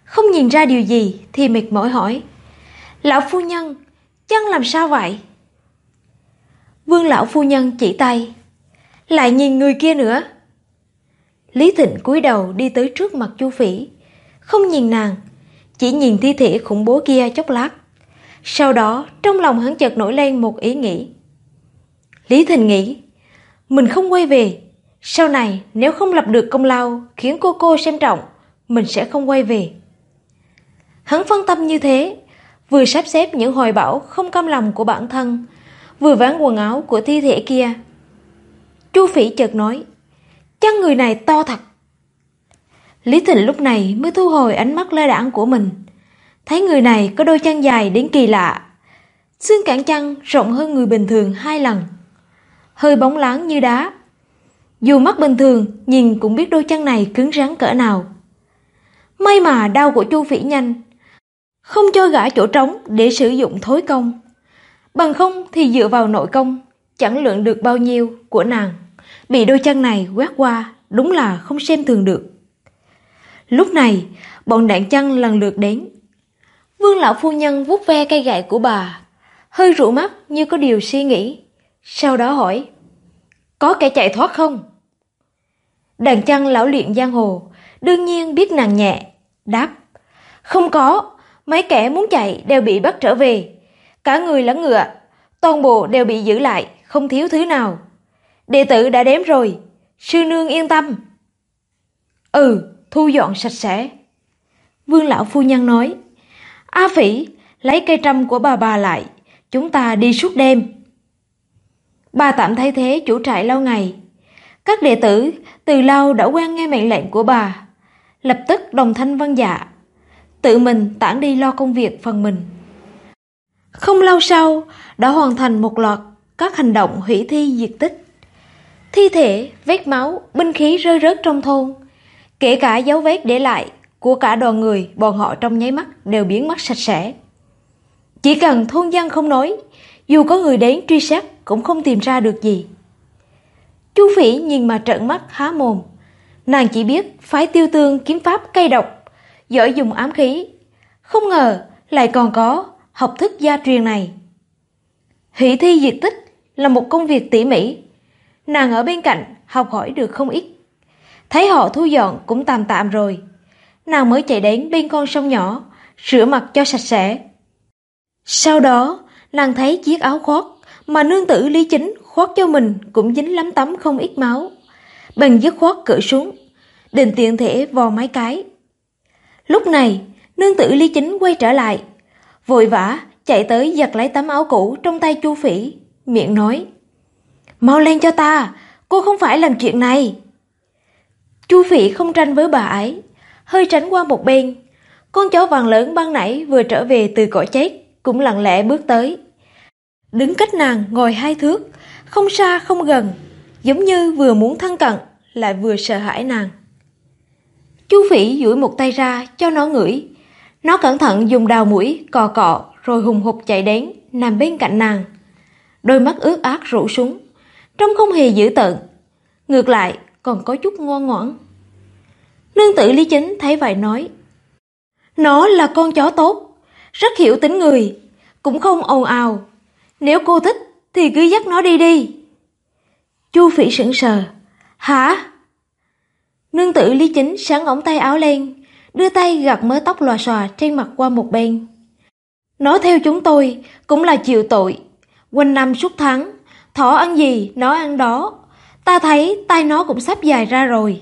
không nhìn ra điều gì thì mệt mỏi hỏi: Lão phu nhân, chân làm sao vậy? Vương lão phu nhân chỉ tay: Lại nhìn người kia nữa. Lý Thịnh cúi đầu đi tới trước mặt Chu Phỉ, không nhìn nàng, chỉ nhìn thi thể khủng bố kia chốc lát. Sau đó trong lòng hắn chợt nổi lên một ý nghĩ. Lý Thịnh nghĩ, mình không quay về, sau này nếu không lập được công lao khiến cô xem trọng, mình sẽ không quay về. Hắn phân tâm như thế, vừa sắp xếp những hoài bão không cam lòng của bản thân, vừa ván quần áo của thi thể kia. Chu Phỉ chợt nói: Chân người này to thật. Lý Thịnh lúc này mới thu hồi ánh mắt lơ đãng của mình, thấy người này có đôi chân dài đến kỳ lạ, xương cẳng chân rộng hơn người bình thường 2 lần, hơi bóng láng như đá. Dù mắt bình thường nhìn cũng biết đôi chân này cứng rắn cỡ nào. May mà đau của Chu Phỉ nhanh, không cho gã chỗ trống để sử dụng thối công. Bằng không thì dựa vào nội công chẳng lượng được bao nhiêu của nàng, bị đôi chân này quét qua đúng là không xem thường được. Lúc này bọn đạn chân lần lượt đến. Vương lão phu nhân vuốt ve cây gậy của bà, hơi rũ mắt như có điều suy nghĩ, sau đó hỏi: Có kẻ chạy thoát không? Đàn chân lão luyện giang hồ đương nhiên biết nàng nhẹ, đáp: Không có, mấy kẻ muốn chạy đều bị bắt trở về, cả người lẫn ngựa, toàn bộ đều bị giữ lại, không thiếu thứ nào. Đệ tử đã đếm rồi, sư nương yên tâm. Thu dọn sạch sẽ. Vương lão phu nhân nói: A Phỉ, lấy cây trâm của bà lại, chúng ta đi suốt đêm. Bà tạm thay thế chủ trại lâu ngày. Các đệ tử từ lâu đã quen nghe mệnh lệnh của bà, lập tức đồng thanh vâng dạ, tự mình tản đi lo công việc phần mình. Không lâu sau đã hoàn thành một loạt các hành động hủy thi diệt tích. Thi thể, vết máu, binh khí rơi rớt trong thôn, kể cả dấu vết để lại của cả đoàn người bọn họ trong nháy mắt đều biến mất sạch sẽ. Chỉ cần thôn dân không nói, dù có người đến truy xét cũng không tìm ra được gì. Chu Phỉ nhìn mà trợn mắt há mồm. Nàng chỉ biết phái Tiêu Tương kiếm pháp cay độc, giỏi dùng ám khí, không ngờ lại còn có học thức gia truyền này. Hủy thi diệt tích là một công việc tỉ mỉ, nàng ở bên cạnh học hỏi được không ít. Thấy họ thu dọn cũng tạm tạm rồi, nàng mới chạy đến bên con sông nhỏ, rửa mặt cho sạch sẽ. Sau đó nàng thấy chiếc áo khoác mà nương tử Lý Chính khoác cho mình cũng dính lắm tấm không ít máu, bèn dứt khoát cởi xuống, định tiện thể vò mấy cái. Lúc này nương tử Lý Chính quay trở lại, vội vã chạy tới giật lấy tấm áo cũ trong tay Chu Phỉ, miệng nói: Mau lên cho ta, cô không phải làm chuyện này. Chu Phỉ không tranh với bà ấy, hơi tránh qua một bên. Con chó vàng lớn ban nãy vừa trở về từ cõi chết cũng lặng lẽ bước tới, đứng cách nàng ngồi 2 thước, không xa không gần, giống như vừa muốn thân cận lại vừa sợ hãi nàng. Chu Phỉ duỗi một tay ra cho nó ngửi. Nó cẩn thận dùng đào mũi cọ cọ rồi hùng hục chạy đến nằm bên cạnh nàng. Đôi mắt ướt át rũ xuống, trông không hề dữ tợn, ngược lại còn có chút ngoan ngoãn. Nương tử Lý Chính thấy vậy nói: Nó là con chó tốt, rất hiểu tính người, cũng không ồn ào. Nếu cô thích thì cứ dắt nó đi đi. Chu Phỉ sững sờ: Hả? Nương tử Lý Chính sáng ống tay áo lên, đưa tay gạt mớ tóc lòa xòa trên mặt qua một bên. Nó theo chúng tôi cũng là chịu tội, quanh năm suốt tháng, thỏ ăn gì nó ăn đó. Ta thấy tay nó cũng sắp dài ra rồi.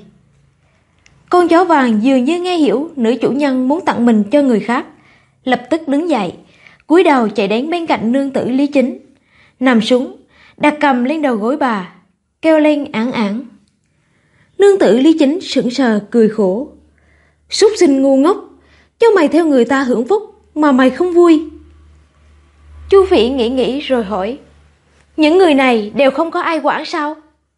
Con chó vàng dường như nghe hiểu nữ chủ nhân muốn tặng mình cho người khác, lập tức đứng dậy, cúi đầu chạy đến bên cạnh nương tử Lý Chính, nằm xuống, đặt cầm lên đầu gối bà, kêu lên ảng ảng. Nương tử Lý Chính sững sờ cười khổ: Súc sinh ngu ngốc, cho mày theo người ta hưởng phúc mà mày không vui. Chu Phỉ nghĩ rồi hỏi: Những người này đều không có ai quản sao?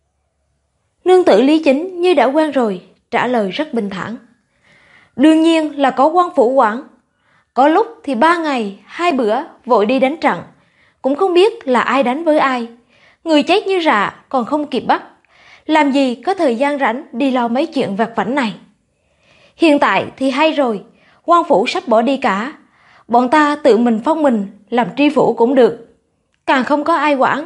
Nương tử Lý Chính như đã quen rồi, trả lời rất bình thản: Đương nhiên là có quan phủ quản. Có lúc thì 3 ngày 2 bữa vội đi đánh trận, cũng không biết là ai đánh với ai. Người chết như rạ còn không kịp bắt, làm gì có thời gian rảnh đi lo mấy chuyện vặt vãnh này. Hiện tại thì hay rồi, quan phủ sắp bỏ đi cả. Bọn ta tự mình phong mình làm tri phủ cũng được, càng không có ai quản.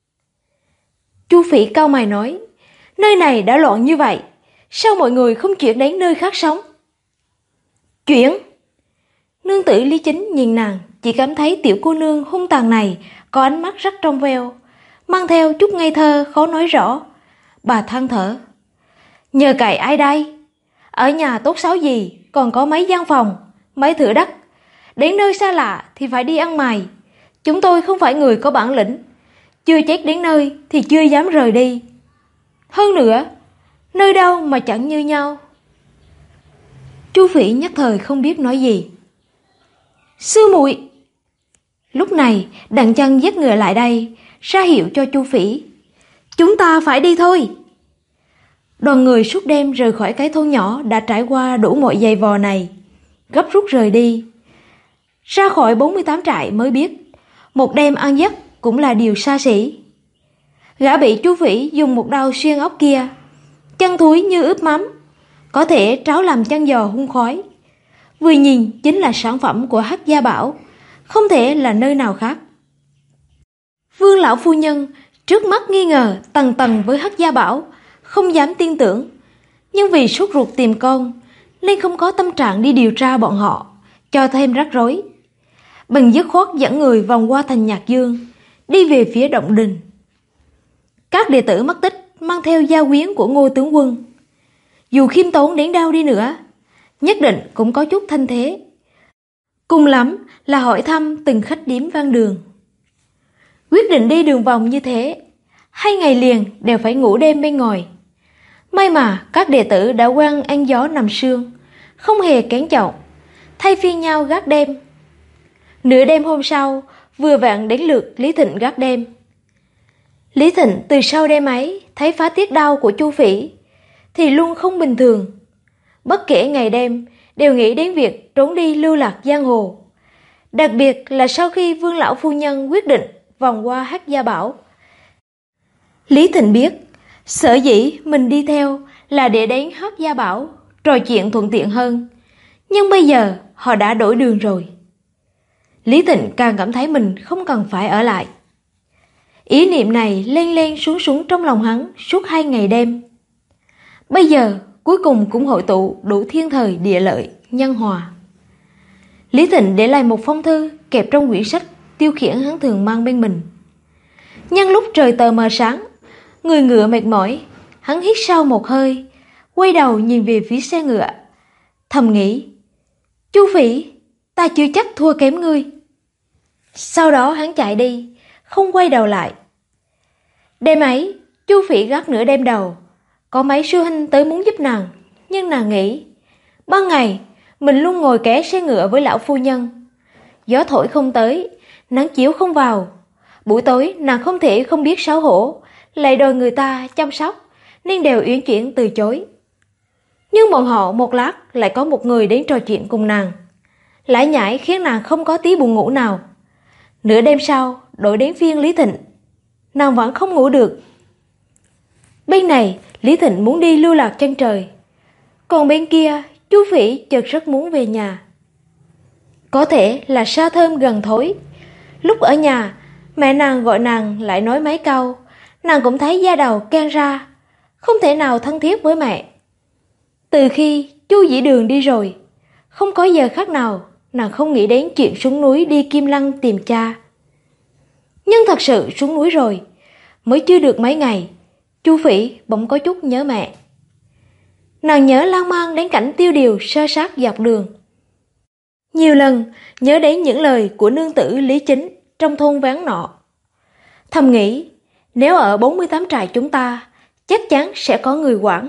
Chu Phỉ cau mày nói, nơi này đã loạn như vậy, sao mọi người không chuyển đến nơi khác sống? Chuyển? Nương tử Lý Chính nhìn nàng, chỉ cảm thấy tiểu cô nương hung tàn này có ánh mắt rất trong veo, mang theo chút ngây thơ khó nói rõ. Bà than thở, nhờ cậy ai đây? Ở nhà tốt xấu gì, còn có mấy gian phòng, mấy thửa đất. Đến nơi xa lạ thì phải đi ăn mày. Chúng tôi không phải người có bản lĩnh, chưa chết đến nơi thì chưa dám rời đi. Hơn nữa, nơi đâu mà chẳng như nhau. Chu Phỉ nhất thời không biết nói gì. Sư muội! Lúc này Đặng Chân dắt ngựa lại đây, ra hiệu cho Chu Phỉ. Chúng ta phải đi thôi. Đoàn người suốt đêm rời khỏi cái thôn nhỏ đã trải qua đủ mọi giày vò này, gấp rút rời đi. Ra khỏi 48 trại mới biết, một đêm ăn giấc cũng là điều xa xỉ. Gã bị Chu Phỉ dùng một đao xuyên ốc kia, chân thúi như ướp mắm, có thể tráo làm chân giò hun khói. Vừa nhìn chính là sản phẩm của Hắc Gia Bảo, không thể là nơi nào khác. Vương lão phu nhân trước mắt nghi ngờ tầng tầng với Hắc Gia Bảo, không dám tin tưởng, nhưng vì sốt ruột tìm con nên không có tâm trạng đi điều tra bọn họ, cho thêm rắc rối. Bằng dứt khoát dẫn người vòng qua thành Nhạc Dương, đi về phía động đình. Các đệ tử mất tích mang theo gia quyến của Ngô tướng quân, dù khiêm tốn đến đâu đi nữa, nhất định cũng có chút thanh thế. Cùng lắm là hỏi thăm từng khách điếm ven đường. Quyết định đi đường vòng như thế, 2 ngày liền đều phải ngủ đêm bên ngoài. May mà các đệ tử đã quen ăn gió nằm sương, không hề kén chọn, thay phiên nhau gác đêm. Nửa đêm hôm sau, vừa vặn đến lượt Lý Thịnh gác đêm. Lý Thịnh từ sau đêm ấy thấy phá tiết đau của Chu Phỉ thì luôn không bình thường. Bất kể ngày đêm đều nghĩ đến việc trốn đi lưu lạc giang hồ. Đặc biệt là sau khi Vương lão phu nhân quyết định vòng qua Hắc Gia Bảo. Lý Thịnh biết, sở dĩ mình đi theo là để đến Hắc Gia Bảo trò chuyện thuận tiện hơn. Nhưng bây giờ họ đã đổi đường rồi. Lý Thịnh càng cảm thấy mình không cần phải ở lại. Ý niệm này lên lên xuống xuống trong lòng hắn suốt 2 ngày đêm. Bây giờ cuối cùng cũng hội tụ đủ thiên thời địa lợi nhân hòa. Lý Thịnh để lại một phong thư kẹp trong quyển sách tiêu khiển hắn thường mang bên mình. Nhân lúc trời tờ mờ sáng, người ngựa mệt mỏi, hắn hít sâu một hơi, quay đầu nhìn về phía xe ngựa, thầm nghĩ, Chu Phỉ, ta chưa chắc thua kém ngươi. Sau đó hắn chạy đi, không quay đầu lại. Đêm ấy, Chu Phỉ gác nửa đêm đầu, có mấy sư huynh tới muốn giúp nàng, nhưng nàng nghĩ, ban ngày mình luôn ngồi ké xe ngựa với lão phu nhân, gió thổi không tới, nắng chiếu không vào. Buổi tối nàng không thể không biết xấu hổ, lại đòi người ta chăm sóc, nên đều uyển chuyển từ chối. Nhưng bọn họ một lát lại có một người đến trò chuyện cùng nàng, lải nhải khiến nàng không có tí buồn ngủ nào. Nửa đêm sau, đổi đến phiên Lý Thịnh, nàng vẫn không ngủ được. Bên này, Lý Thịnh muốn đi lưu lạc chân trời, còn bên kia, Chu Phỉ chợt rất muốn về nhà. Có thể là sa thơm gần thối. Lúc ở nhà, mẹ nàng gọi nàng lại nói mấy câu, nàng cũng thấy da đầu can ra, không thể nào thân thiết với mẹ. Từ khi Chu Dĩ Đường đi rồi, không có giờ khác nào nàng không nghĩ đến chuyện xuống núi đi Kim Lăng tìm cha. Nhưng thật sự xuống núi rồi, mới chưa được mấy ngày, Chu Phỉ bỗng có chút nhớ mẹ. Nàng nhớ lan man đến cảnh tiêu điều sơ sát dọc đường. Nhiều lần nhớ đến những lời của nương tử Lý Chính trong thôn ván nọ. Thầm nghĩ, nếu ở 48 trại chúng ta, chắc chắn sẽ có người quản.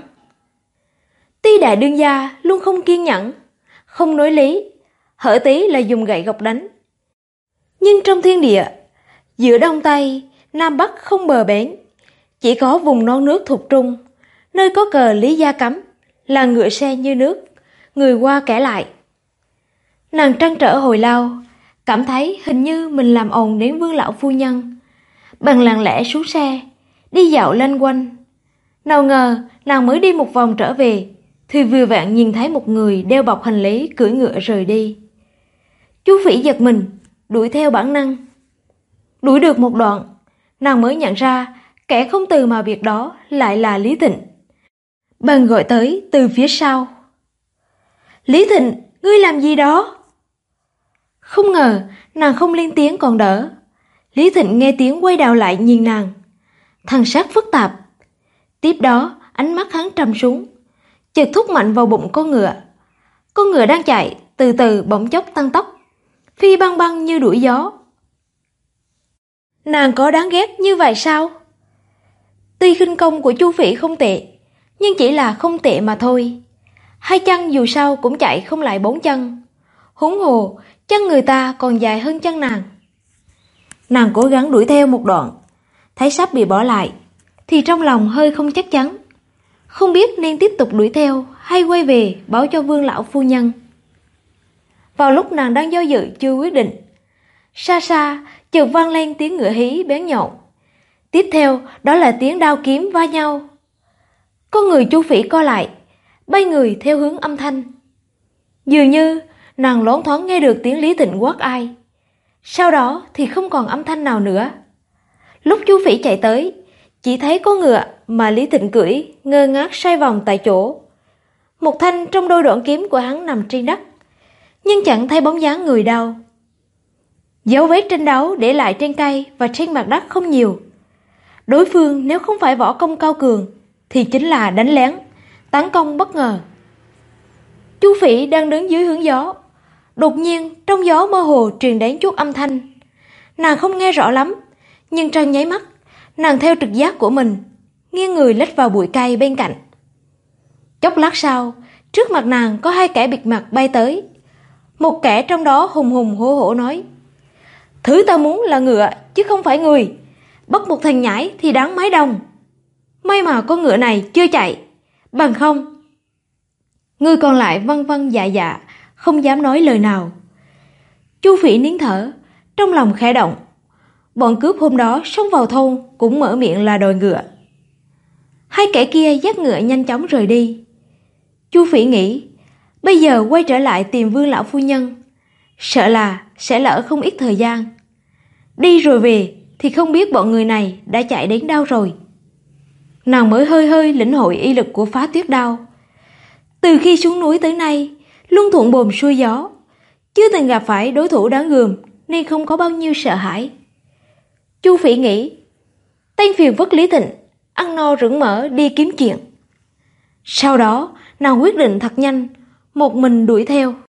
Ti đại đương gia luôn không kiên nhẫn, không nói lý, hở tí là dùng gậy gộc đánh. Nhưng trong thiên địa, giữa Đông Tây, Nam Bắc không bờ bến, chỉ có vùng non nước thuộc Trung, nơi có cờ Lý Gia cắm, là ngựa xe như nước, người qua kẻ lại. Nàng trăn trở hồi lâu, cảm thấy hình như mình làm ồn đến Vương lão phu nhân, bằng lặng lẽ xuống xe, đi dạo lanh quanh. Nào ngờ nàng mới đi một vòng trở về, thì vừa vặn nhìn thấy một người đeo bọc hành lý cưỡi ngựa rời đi. Chú Phỉ giật mình, đuổi theo bản năng. Đuổi được một đoạn, nàng mới nhận ra kẻ không từ mà biệt đó lại là Lý Thịnh. Bèn gọi tới từ phía sau. Lý Thịnh, ngươi làm gì đó? Không ngờ nàng không lên tiếng còn đỡ. Lý Thịnh nghe tiếng quay đầu lại nhìn nàng, thần sắc phức tạp. Tiếp đó ánh mắt hắn trầm xuống, chợt thúc mạnh vào bụng con ngựa. Con ngựa đang chạy từ từ bỗng chốc tăng tốc, phi băng băng như đuổi gió. Nàng có đáng ghét như vậy sao? Tuy khinh công của Chu Phỉ không tệ, nhưng chỉ là không tệ mà thôi. Hai chân dù sao cũng chạy không lại 4 chân. Huống hồ, chân người ta còn dài hơn chân nàng. Nàng cố gắng đuổi theo một đoạn, thấy sắp bị bỏ lại, thì trong lòng hơi không chắc chắn. Không biết nên tiếp tục đuổi theo hay quay về báo cho Vương lão phu nhân. Vào lúc nàng đang do dự chưa quyết định, xa xa chợt vang lên tiếng ngựa hí bén nhọn. Tiếp theo đó là tiếng đao kiếm va nhau. Con người Chu Phỉ co lại, bay người theo hướng âm thanh. Dường như nàng loáng thoáng nghe được tiếng Lý Thịnh quát ai. Sau đó thì không còn âm thanh nào nữa. Lúc Chu Phỉ chạy tới, chỉ thấy con ngựa mà Lý Thịnh cưỡi ngơ ngác xoay vòng tại chỗ. Một thanh trong đôi đoạn kiếm của hắn nằm trên đất, nhưng chẳng thấy bóng dáng người đâu. Dấu vết tranh đấu để lại trên cây và trên mặt đất không nhiều. Đối phương nếu không phải võ công cao cường thì chính là đánh lén, tấn công bất ngờ. Chu Phỉ đang đứng dưới hướng gió, đột nhiên trong gió mơ hồ truyền đến chút âm thanh. Nàng không nghe rõ lắm, nhưng trong nháy mắt nàng theo trực giác của mình nghiêng người lách vào bụi cây bên cạnh. Chốc lát sau, trước mặt nàng có hai kẻ bịt mặt bay tới. Một kẻ trong đó hùng hùng hổ hổ nói: Thứ ta muốn là ngựa chứ không phải người. Bắt một thằng nhãi thì đáng mấy đồng. May mà con ngựa này chưa chạy, bằng không. Người còn lại vâng vâng dạ dạ, không dám nói lời nào. Chu Phỉ nín thở, trong lòng khẽ động. Bọn cướp hôm đó xông vào thôn cũng mở miệng là đòi ngựa. Hai kẻ kia dắt ngựa nhanh chóng rời đi. Chu Phỉ nghĩ, bây giờ quay trở lại tìm Vương lão phu nhân, sợ là sẽ lỡ không ít thời gian. Đi rồi về thì không biết bọn người này đã chạy đến đâu rồi. Nàng mới hơi hơi lĩnh hội y lực của Phá Tuyết Đao. Từ khi xuống núi tới nay, luôn thuận buồm xuôi gió, chưa từng gặp phải đối thủ đáng gờm nên không có bao nhiêu sợ hãi. Chu Phỉ nghĩ, tên phiền vất Lý Thịnh ăn no rửng mỡ đi kiếm chuyện. Sau đó nàng quyết định thật nhanh, một mình đuổi theo.